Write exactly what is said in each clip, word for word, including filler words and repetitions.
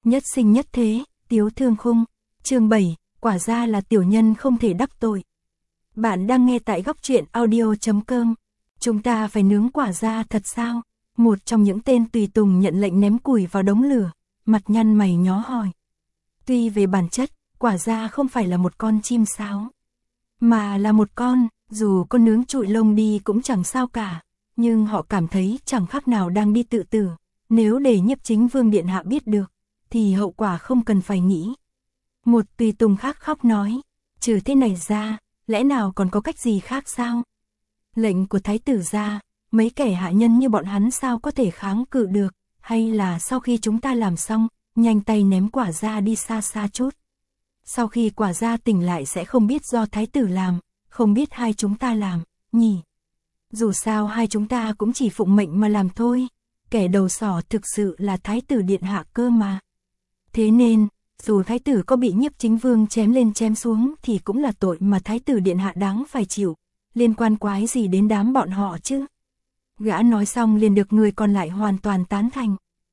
Nhất sinh nhất thế, Tiếu Thương Khung, chương bảy, quả ra là tiểu nhân không thể đắc tội. Bạn đang nghe tại góc truyện audio chấm com. Chúng ta phải nướng quả ra thật sao? Một trong những tên tùy tùng nhận lệnh ném củi vào đống lửa, mặt nhăn mày nhó hỏi. Tuy về bản chất, quả ra không phải là một con chim sáo, mà là một con, dù con nướng trụi lông đi cũng chẳng sao cả, nhưng họ cảm thấy chẳng khác nào đang đi tự tử. Nếu để Nhiếp Chính Vương điện hạ biết được, thì hậu quả không cần phải nghĩ. Một tùy tùng khác khóc nói, trừ thế này ra, lẽ nào còn có cách gì khác sao? Lệnh của thái tử ra, mấy kẻ hạ nhân như bọn hắn sao có thể kháng cự được, hay là sau khi chúng ta làm xong, nhanh tay ném quả ra đi xa xa chút. Sau khi quả ra tỉnh lại sẽ không biết do thái tử làm, không biết hai chúng ta làm, nhỉ? Dù sao hai chúng ta cũng chỉ phụng mệnh mà làm thôi, kẻ đầu sỏ thực sự là thái tử điện hạ cơ mà. Thế nên, dù thái tử có bị Nhiếp Chính Vương chém lên chém xuống thì cũng là tội mà thái tử điện hạ đáng phải chịu, liên quan quái gì đến đám bọn họ chứ? Gã nói xong liền được người còn lại hoàn toàn tán thành.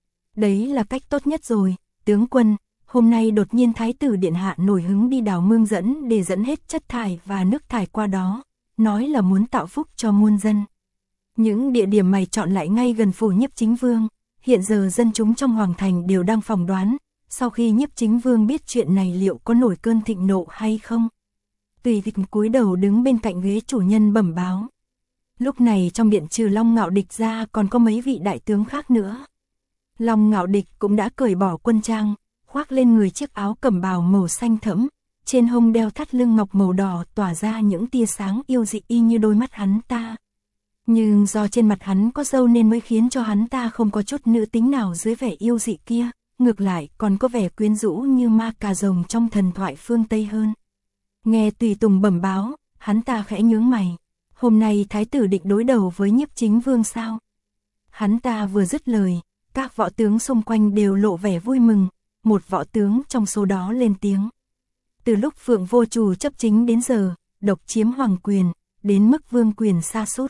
Đấy là cách tốt nhất rồi, tướng quân, hôm nay đột nhiên thái tử điện hạ nổi hứng đi đào mương dẫn để dẫn hết chất thải và nước thải qua đó, nói là muốn tạo phúc cho muôn dân. Những địa điểm mày chọn lại ngay gần phủ Nhiếp Chính Vương, hiện giờ dân chúng trong hoàng thành đều đang phỏng đoán, sau khi Nhiếp Chính Vương biết chuyện này liệu có nổi cơn thịnh nộ hay không. Tùy Tịch cúi đầu đứng bên cạnh ghế chủ nhân bẩm báo. Lúc này trong điện trừ Long Ngạo Địch ra còn có mấy vị đại tướng khác nữa. Long Ngạo Địch cũng đã cởi bỏ quân trang, khoác lên người chiếc áo cẩm bào màu xanh thẫm, trên hông đeo thắt lưng ngọc màu đỏ tỏa ra những tia sáng yêu dị y như đôi mắt hắn ta. Nhưng do trên mặt hắn có râu nên mới khiến cho hắn ta không có chút nữ tính nào dưới vẻ yêu dị kia, ngược lại còn có vẻ quyến rũ như ma cà rồng trong thần thoại phương Tây hơn. Nghe tùy tùng bẩm báo, hắn ta khẽ nhướng mày. Hôm nay thái tử định đối đầu với Nhiếp Chính Vương sao? Hắn ta vừa dứt lời, các võ tướng xung quanh đều lộ vẻ vui mừng, một võ tướng trong số đó lên tiếng. Từ lúc Phượng Vô Trù chấp chính đến giờ, độc chiếm hoàng quyền, đến mức vương quyền sa sút.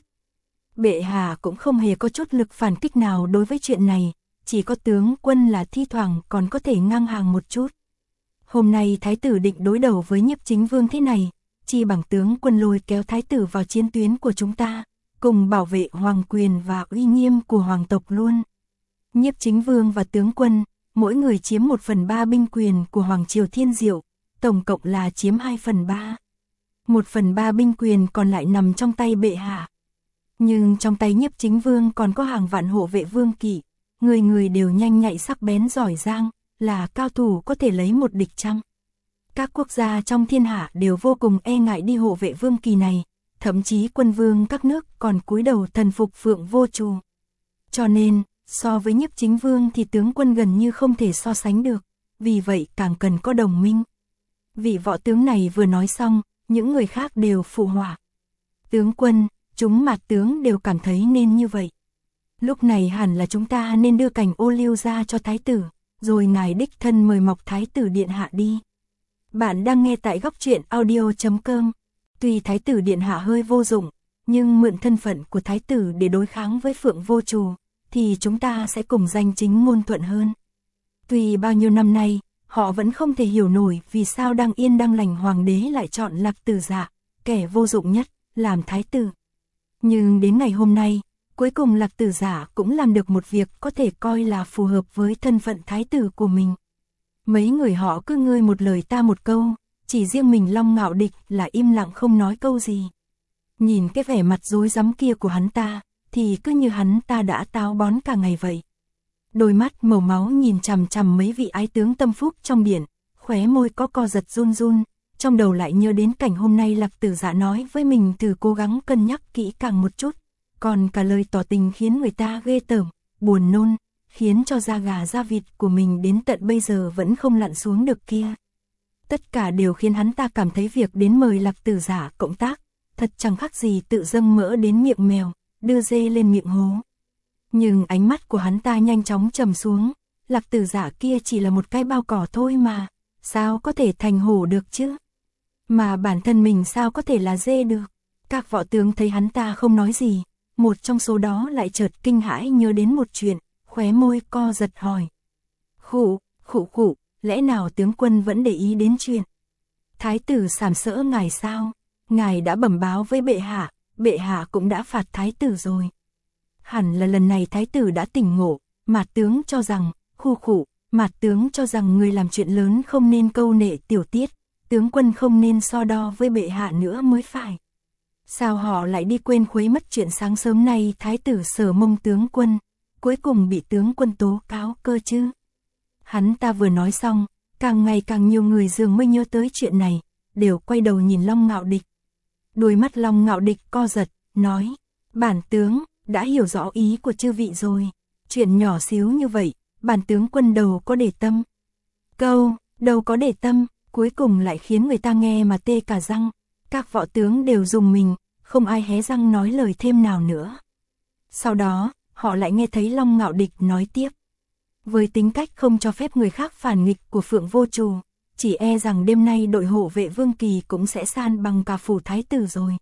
Bệ hạ cũng không hề có chút lực phản kích nào đối với chuyện này, chỉ có tướng quân là thi thoảng còn có thể ngang hàng một chút. Hôm nay thái tử định đối đầu với Nhiếp Chính Vương thế này, chi bằng tướng quân lôi kéo thái tử vào chiến tuyến của chúng ta, cùng bảo vệ hoàng quyền và uy nghiêm của hoàng tộc luôn. Nhiếp Chính Vương và tướng quân, mỗi người chiếm một phần ba binh quyền của Hoàng Triều Thiên Diệu, tổng cộng là chiếm hai phần ba. Một phần ba binh quyền còn lại nằm trong tay bệ hạ. Nhưng trong tay Nhiếp Chính Vương còn có hàng vạn hộ vệ vương kỵ, người người đều nhanh nhạy sắc bén giỏi giang, là cao thủ có thể lấy một địch trăm. Các quốc gia trong thiên hạ đều vô cùng e ngại đi hộ vệ vương kỳ này, thậm chí quân vương các nước còn cúi đầu thần phục Phượng Vô Trù. Cho nên, so với Nhiếp Chính Vương thì tướng quân gần như không thể so sánh được, vì vậy càng cần có đồng minh. Vị võ tướng này vừa nói xong, những người khác đều phụ họa. Tướng quân, chúng mạt tướng đều cảm thấy nên như vậy. Lúc này hẳn là chúng ta nên đưa cành ô liu ra cho thái tử, rồi ngài đích thân mời mọc thái tử điện hạ đi. Bạn đang nghe tại góc truyện audio chấm com. Tuy thái tử điện hạ hơi vô dụng, nhưng mượn thân phận của thái tử để đối kháng với Phượng Vô Trù, thì chúng ta sẽ cùng danh chính ngôn thuận hơn. Tuy bao nhiêu năm nay, họ vẫn không thể hiểu nổi vì sao đang yên đang lành hoàng đế lại chọn Lạc Tử Dạ, kẻ vô dụng nhất, làm thái tử. Nhưng đến ngày hôm nay, cuối cùng Lạc Tử Dạ cũng làm được một việc có thể coi là phù hợp với thân phận thái tử của mình. Mấy người họ cứ ngươi một lời ta một câu, chỉ riêng mình Long Ngạo Địch là im lặng không nói câu gì. Nhìn cái vẻ mặt rối rắm kia của hắn ta, thì cứ như hắn ta đã táo bón cả ngày vậy. Đôi mắt màu máu nhìn chằm chằm mấy vị ái tướng tâm phúc trong điện, khóe môi có co giật run run, trong đầu lại nhớ đến cảnh hôm nay Lạc Tử Dạ nói với mình thử cố gắng cân nhắc kỹ càng một chút, còn cả lời tỏ tình khiến người ta ghê tởm, buồn nôn, khiến cho da gà da vịt của mình đến tận bây giờ vẫn không lặn xuống được kia. Tất cả đều khiến hắn ta cảm thấy việc đến mời Lạc Tử Dạ cộng tác, thật chẳng khác gì tự dâng mỡ đến miệng mèo, đưa dê lên miệng hố. Nhưng ánh mắt của hắn ta nhanh chóng trầm xuống, Lạc Tử Dạ kia chỉ là một cái bao cỏ thôi mà, sao có thể thành hổ được chứ? Mà bản thân mình sao có thể là dê được? Các võ tướng thấy hắn ta không nói gì, một trong số đó lại chợt kinh hãi nhớ đến một chuyện, khóe môi co giật hỏi. Khụ, Khụ khụ, lẽ nào tướng quân vẫn để ý đến chuyện thái tử sàm sỡ ngài sao? Ngài đã bẩm báo với bệ hạ, bệ hạ cũng đã phạt thái tử rồi. Hẳn là lần này thái tử đã tỉnh ngộ, Mạt tướng cho rằng, khu khụ, Mạt tướng cho rằng người làm chuyện lớn không nên câu nệ tiểu tiết, tướng quân không nên so đo với bệ hạ nữa mới phải. Sao họ lại đi quên khuấy mất chuyện sáng sớm nay thái tử sờ mông tướng quân, cuối cùng bị tướng quân tố cáo cơ chứ? Hắn ta vừa nói xong, càng ngày càng nhiều người dường mới nhớ tới chuyện này, đều quay đầu nhìn Long Ngạo Địch. Đôi mắt Long Ngạo Địch co giật, nói, bản tướng, đã hiểu rõ ý của chư vị rồi, chuyện nhỏ xíu như vậy, bản tướng quân đầu có để tâm. Câu, đầu có để tâm, cuối cùng lại khiến người ta nghe mà tê cả răng, các võ tướng đều rùng mình, không ai hé răng nói lời thêm nào nữa. Sau đó, họ lại nghe thấy Long Ngạo Địch nói tiếp. Với tính cách không cho phép người khác phản nghịch của Phượng Vô Trù, chỉ e rằng đêm nay đội hộ vệ Vương Kỳ cũng sẽ san bằng cả phủ thái tử rồi.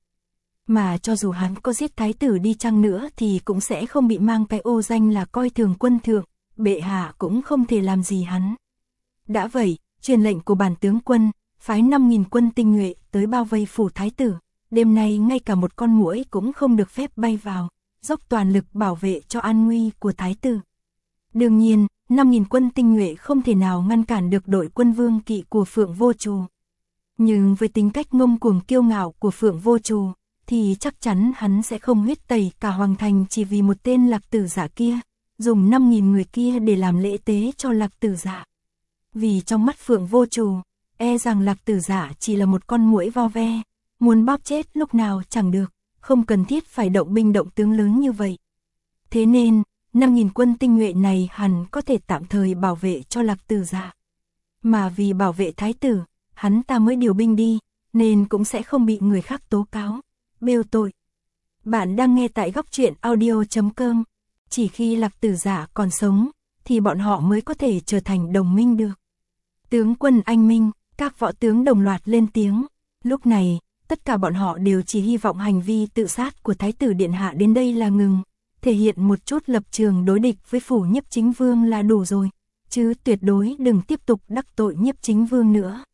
Mà cho dù hắn có giết thái tử đi chăng nữa thì cũng sẽ không bị mang cái ô danh là coi thường quân thượng, bệ hạ cũng không thể làm gì hắn. Đã vậy, truyền lệnh của bản tướng quân, phái năm nghìn quân tinh nhuệ tới bao vây phủ thái tử, đêm nay ngay cả một con muỗi cũng không được phép bay vào, dốc toàn lực bảo vệ cho an nguy của thái tử. Đương nhiên, năm nghìn quân tinh nhuệ không thể nào ngăn cản được đội quân Vương Kỵ của Phượng Vô Trù. Nhưng với tính cách ngông cuồng kiêu ngạo của Phượng Vô Trù, thì chắc chắn hắn sẽ không huyết tẩy cả hoàng thành chỉ vì một tên Lạc Tử Giả kia, dùng năm nghìn người kia để làm lễ tế cho Lạc Tử Giả. Vì trong mắt Phượng Vô Trù, e rằng Lạc Tử Giả chỉ là một con muỗi vo ve, muốn bóp chết lúc nào chẳng được, không cần thiết phải động binh động tướng lớn như vậy. Thế nên, năm nghìn quân tinh nhuệ này hẳn có thể tạm thời bảo vệ cho Lạc Tử Giả. Mà vì bảo vệ thái tử, hắn ta mới điều binh đi, nên cũng sẽ không bị người khác tố cáo, bêu tội. Bạn đang nghe tại góc truyện audio chấm com. Chỉ khi Lạc Tử Giả còn sống, thì bọn họ mới có thể trở thành đồng minh được. Tướng quân anh minh, các võ tướng đồng loạt lên tiếng. Lúc này, tất cả bọn họ đều chỉ hy vọng hành vi tự sát của Thái tử Điện Hạ đến đây là ngừng, thể hiện một chút lập trường đối địch với phủ Nhiếp Chính Vương là đủ rồi, chứ tuyệt đối đừng tiếp tục đắc tội Nhiếp Chính Vương nữa.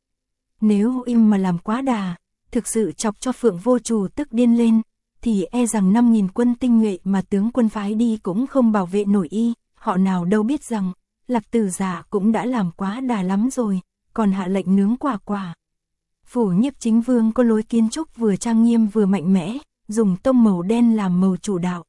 Nếu im mà làm quá đà, thực sự chọc cho Phượng Vô Trù tức điên lên, thì e rằng năm nghìn quân tinh nhuệ mà tướng quân phái đi cũng không bảo vệ nổi y, họ nào đâu biết rằng, Lạc Tử Giả cũng đã làm quá đà lắm rồi, còn hạ lệnh nướng quả quả. Phủ Nhiếp Chính Vương có lối kiến trúc vừa trang nghiêm vừa mạnh mẽ, dùng tông màu đen làm màu chủ đạo.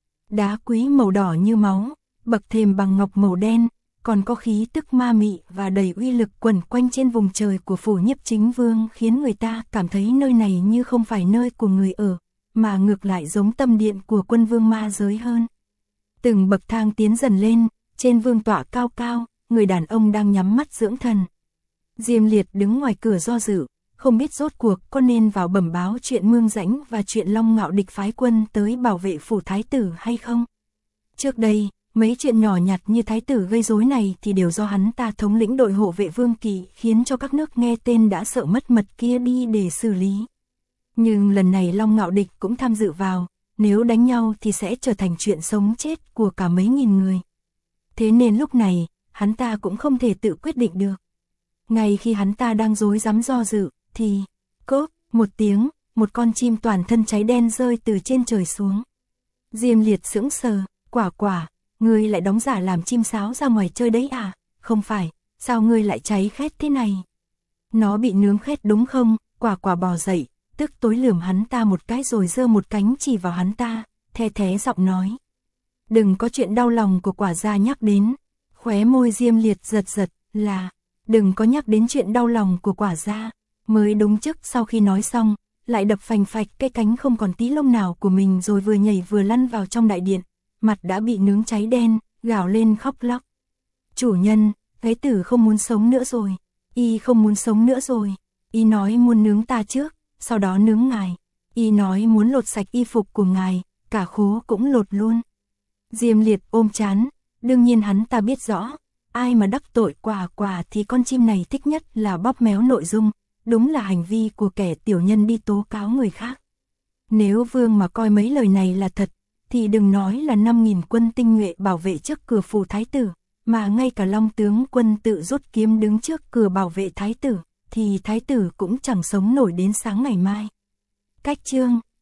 Đá quý màu đỏ như máu, bậc thềm bằng ngọc màu đen, còn có khí tức ma mị và đầy uy lực quẩn quanh trên vùng trời của phủ Nhiếp Chính Vương, khiến người ta cảm thấy nơi này như không phải nơi của người ở, mà ngược lại giống tâm điện của quân vương ma giới hơn. Từng bậc thang tiến dần lên, trên vương tọa cao cao, người đàn ông đang nhắm mắt dưỡng thần. Diêm Liệt đứng ngoài cửa do dự, không biết rốt cuộc có nên vào bẩm báo chuyện Mương Rãnh và chuyện Long Ngạo Địch phái quân tới bảo vệ phủ thái tử hay không. Trước đây, mấy chuyện nhỏ nhặt như thái tử gây rối này thì đều do hắn ta thống lĩnh đội hộ vệ Vương Kỳ, khiến cho các nước nghe tên đã sợ mất mật kia đi để xử lý. Nhưng lần này Long Ngạo Địch cũng tham dự vào, nếu đánh nhau thì sẽ trở thành chuyện sống chết của cả mấy nghìn người. Thế nên lúc này, hắn ta cũng không thể tự quyết định được. Ngay khi hắn ta đang rối rắm do dự, thì, cốp, một tiếng, một con chim toàn thân cháy đen rơi từ trên trời xuống. Diêm Liệt sững sờ, quả quả, ngươi lại đóng giả làm chim sáo ra ngoài chơi đấy à? Không phải, sao ngươi lại cháy khét thế này? Nó bị nướng khét đúng không? Quả quả bò dậy, tức tối lườm hắn ta một cái rồi giơ một cánh chỉ vào hắn ta, the thé giọng nói. Đừng có chuyện đau lòng của quả gia nhắc đến. Khóe môi Diêm Liệt giật giật, là, đừng có nhắc đến chuyện đau lòng của quả gia. Mới đúng chức sau khi nói xong, lại đập phành phạch cái cánh không còn tí lông nào của mình rồi vừa nhảy vừa lăn vào trong đại điện, mặt đã bị nướng cháy đen, gào lên khóc lóc. Chủ nhân, Thái tử không muốn sống nữa rồi, y không muốn sống nữa rồi, y nói muốn nướng ta trước, sau đó nướng ngài, y nói muốn lột sạch y phục của ngài, cả khố cũng lột luôn. Diêm Liệt ôm chán, đương nhiên hắn ta biết rõ, ai mà đắc tội quả quả thì con chim này thích nhất là bóp méo nội dung, đúng là hành vi của kẻ tiểu nhân đi tố cáo người khác. Nếu vương mà coi mấy lời này là thật, thì đừng nói là năm nghìn quân tinh nhuệ bảo vệ trước cửa phủ thái tử, mà ngay cả Long tướng quân tự rút kiếm đứng trước cửa bảo vệ thái tử, thì thái tử cũng chẳng sống nổi đến sáng ngày mai. Cách chương